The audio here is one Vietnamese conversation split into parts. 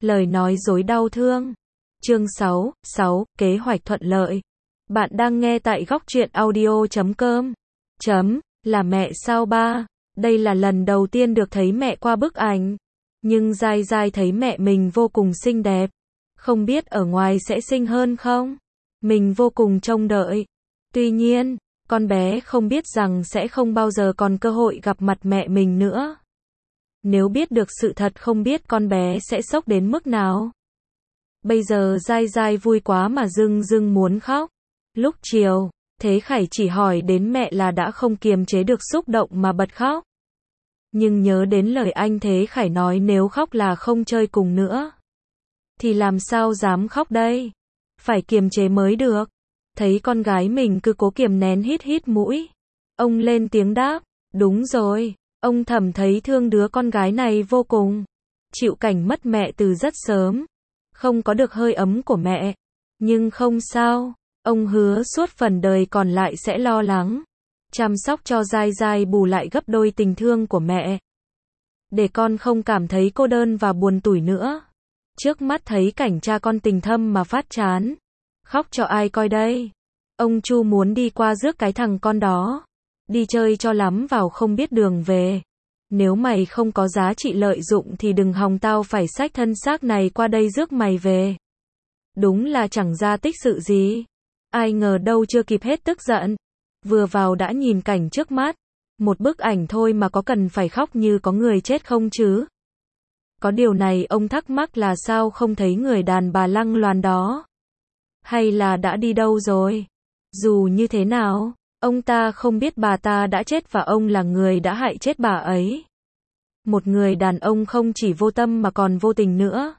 Lời nói dối đau thương. Chương 6, kế hoạch thuận lợi. Bạn đang nghe tại góc truyện audio.com. Là mẹ sao ba? Đây là lần đầu tiên được thấy mẹ qua bức ảnh. Nhưng Giai Giai thấy mẹ mình vô cùng xinh đẹp. Không biết ở ngoài sẽ xinh hơn không? Mình vô cùng trông đợi. Tuy nhiên, con bé không biết rằng sẽ không bao giờ còn cơ hội gặp mặt mẹ mình nữa. Nếu biết được sự thật không biết con bé sẽ sốc đến mức nào. Bây giờ Giai Giai vui quá mà dưng muốn khóc. Lúc chiều, Thế Khải chỉ hỏi đến mẹ là đã không kiềm chế được xúc động mà bật khóc. Nhưng nhớ đến lời anh Thế Khải nói nếu khóc là không chơi cùng nữa. Thì làm sao dám khóc đây? Phải kiềm chế mới được. Thấy con gái mình cứ cố kiềm nén hít mũi. Ông lên tiếng đáp, đúng rồi, ông Thẩm thấy thương đứa con gái này vô cùng. Chịu cảnh mất mẹ từ rất sớm. Không có được hơi ấm của mẹ. Nhưng không sao, ông hứa suốt phần đời còn lại sẽ lo lắng. Chăm sóc cho Giai Giai bù lại gấp đôi tình thương của mẹ. Để con không cảm thấy cô đơn và buồn tủi nữa. Trước mắt thấy cảnh cha con tình thâm mà phát chán. Khóc cho ai coi đây? Ông Chu muốn đi qua rước cái thằng con đó. Đi chơi cho lắm vào không biết đường về. Nếu mày không có giá trị lợi dụng thì đừng hòng tao phải xách thân xác này qua đây rước mày về. Đúng là chẳng ra tích sự gì. Ai ngờ đâu chưa kịp hết tức giận. Vừa vào đã nhìn cảnh trước mắt. Một bức ảnh thôi mà có cần phải khóc như có người chết không chứ? Có điều này ông thắc mắc là sao không thấy người đàn bà lăng loàn đó? Hay là đã đi đâu rồi? Dù như thế nào, ông ta không biết bà ta đã chết và ông là người đã hại chết bà ấy. Một người đàn ông không chỉ vô tâm mà còn vô tình nữa.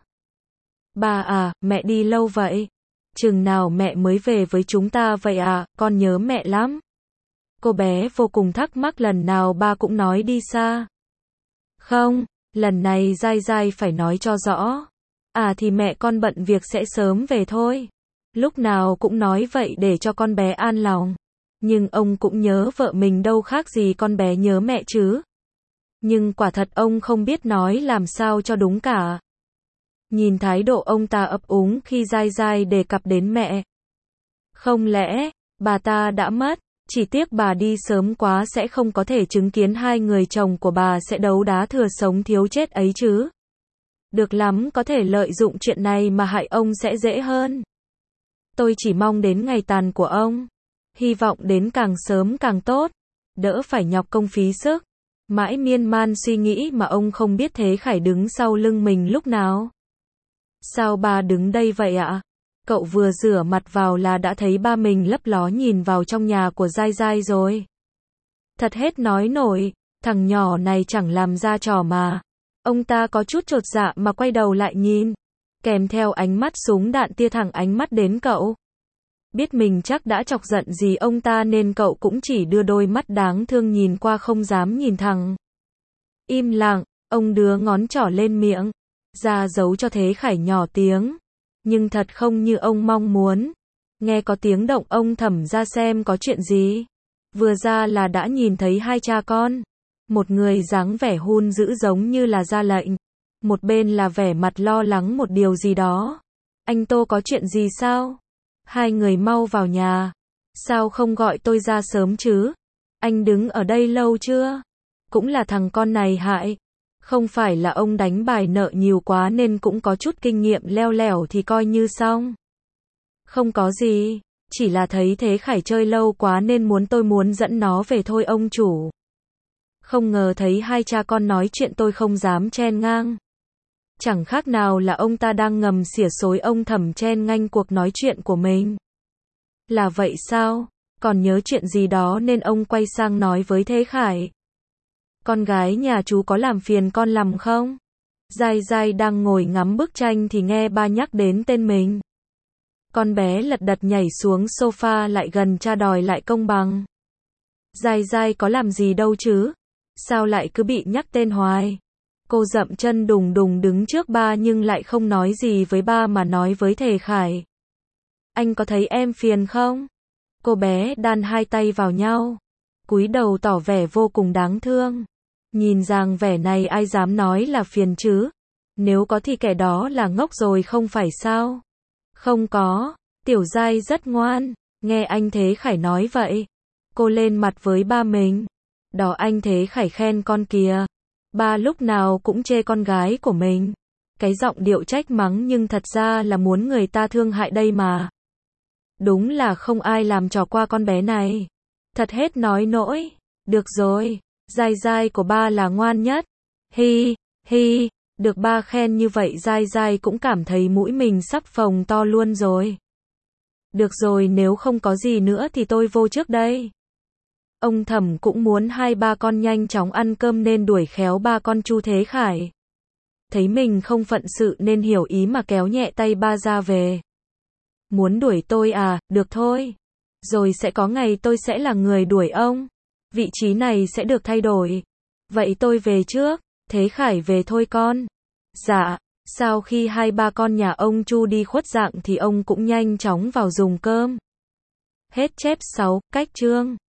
Bà à, mẹ đi lâu vậy? Chừng nào mẹ mới về với chúng ta vậy à, con nhớ mẹ lắm. Cô bé vô cùng thắc mắc lần nào ba cũng nói đi xa. Không, lần này Giai Giai phải nói cho rõ. À thì mẹ con bận việc sẽ sớm về thôi. Lúc nào cũng nói vậy để cho con bé an lòng. Nhưng ông cũng nhớ vợ mình đâu khác gì con bé nhớ mẹ chứ. Nhưng quả thật ông không biết nói làm sao cho đúng cả. Nhìn thái độ ông ta ấp úng khi Giai Giai đề cập đến mẹ. Không lẽ, bà ta đã mất, chỉ tiếc bà đi sớm quá sẽ không có thể chứng kiến hai người chồng của bà sẽ đấu đá thừa sống thiếu chết ấy chứ. Được lắm, có thể lợi dụng chuyện này mà hại ông sẽ dễ hơn. Tôi chỉ mong đến ngày tàn của ông. Hy vọng đến càng sớm càng tốt. Đỡ phải nhọc công phí sức. Mãi miên man suy nghĩ mà ông không biết Thế Khải đứng sau lưng mình lúc nào. Sao bà đứng đây vậy ạ? Cậu vừa rửa mặt vào là đã thấy ba mình lấp ló nhìn vào trong nhà của Giai Giai rồi. Thật hết nói nổi, thằng nhỏ này chẳng làm ra trò mà. Ông ta có chút chột dạ mà quay đầu lại nhìn. Kèm theo ánh mắt súng đạn tia thẳng ánh mắt đến cậu. Biết mình chắc đã chọc giận gì ông ta nên cậu cũng chỉ đưa đôi mắt đáng thương nhìn qua không dám nhìn thẳng. Im lặng, ông đưa ngón trỏ lên miệng. Ra dấu cho Thế Khải nhỏ tiếng. Nhưng thật không như ông mong muốn. Nghe có tiếng động ông Thẩm ra xem có chuyện gì. Vừa ra là đã nhìn thấy hai cha con. Một người dáng vẻ hung dữ giống như là ra lệnh. Một bên là vẻ mặt lo lắng một điều gì đó. Anh Tô có chuyện gì sao? Hai người mau vào nhà. Sao không gọi tôi ra sớm chứ? Anh đứng ở đây lâu chưa? Cũng là thằng con này hại. Không phải là ông đánh bài nợ nhiều quá nên cũng có chút kinh nghiệm leo lẻo thì coi như xong. Không có gì. Chỉ là thấy Thế Khải chơi lâu quá nên tôi muốn dẫn nó về thôi ông chủ. Không ngờ thấy hai cha con nói chuyện tôi không dám chen ngang. Chẳng khác nào là ông ta đang ngầm xỉa xối ông Thẩm chen ngang cuộc nói chuyện của mình. Là vậy sao? Còn nhớ chuyện gì đó nên ông quay sang nói với Thế Khải. Con gái nhà chú có làm phiền con lắm không? Giai Giai đang ngồi ngắm bức tranh thì nghe ba nhắc đến tên mình. Con bé lật đật nhảy xuống sofa lại gần cha đòi lại công bằng. Giai Giai có làm gì đâu chứ? Sao lại cứ bị nhắc tên hoài? Cô dậm chân đùng đùng đứng trước ba nhưng lại không nói gì với ba mà nói với Thế Khải. Anh có thấy em phiền không? Cô bé đan hai tay vào nhau. Cúi đầu tỏ vẻ vô cùng đáng thương. Nhìn dáng vẻ này ai dám nói là phiền chứ? Nếu có thì kẻ đó là ngốc rồi không phải sao? Không có, Tiểu Giai rất ngoan, nghe anh Thế Khải nói vậy. Cô lên mặt với ba mình. Đó anh Thế Khải khen con kìa. Ba lúc nào cũng chê con gái của mình. Cái giọng điệu trách mắng nhưng thật ra là muốn người ta thương hại đây mà. Đúng là không ai làm trò qua con bé này. Thật hết nói nỗi. Được rồi, Giai Giai của ba là ngoan nhất. Hi, hi, được ba khen như vậy Giai Giai cũng cảm thấy mũi mình sắp phồng to luôn rồi. Được rồi, nếu không có gì nữa thì tôi vô trước đây. Ông Thẩm cũng muốn hai ba con nhanh chóng ăn cơm nên đuổi khéo ba con Chu Thế Khải. Thấy mình không phận sự nên hiểu ý mà kéo nhẹ tay ba ra về. Muốn đuổi tôi à, được thôi. Rồi sẽ có ngày tôi sẽ là người đuổi ông. Vị trí này sẽ được thay đổi. Vậy tôi về trước. Thế Khải về thôi con. Dạ. Sau khi hai ba con nhà ông Chu đi khuất dạng thì ông cũng nhanh chóng vào dùng cơm. Hết chép 6, cách chương.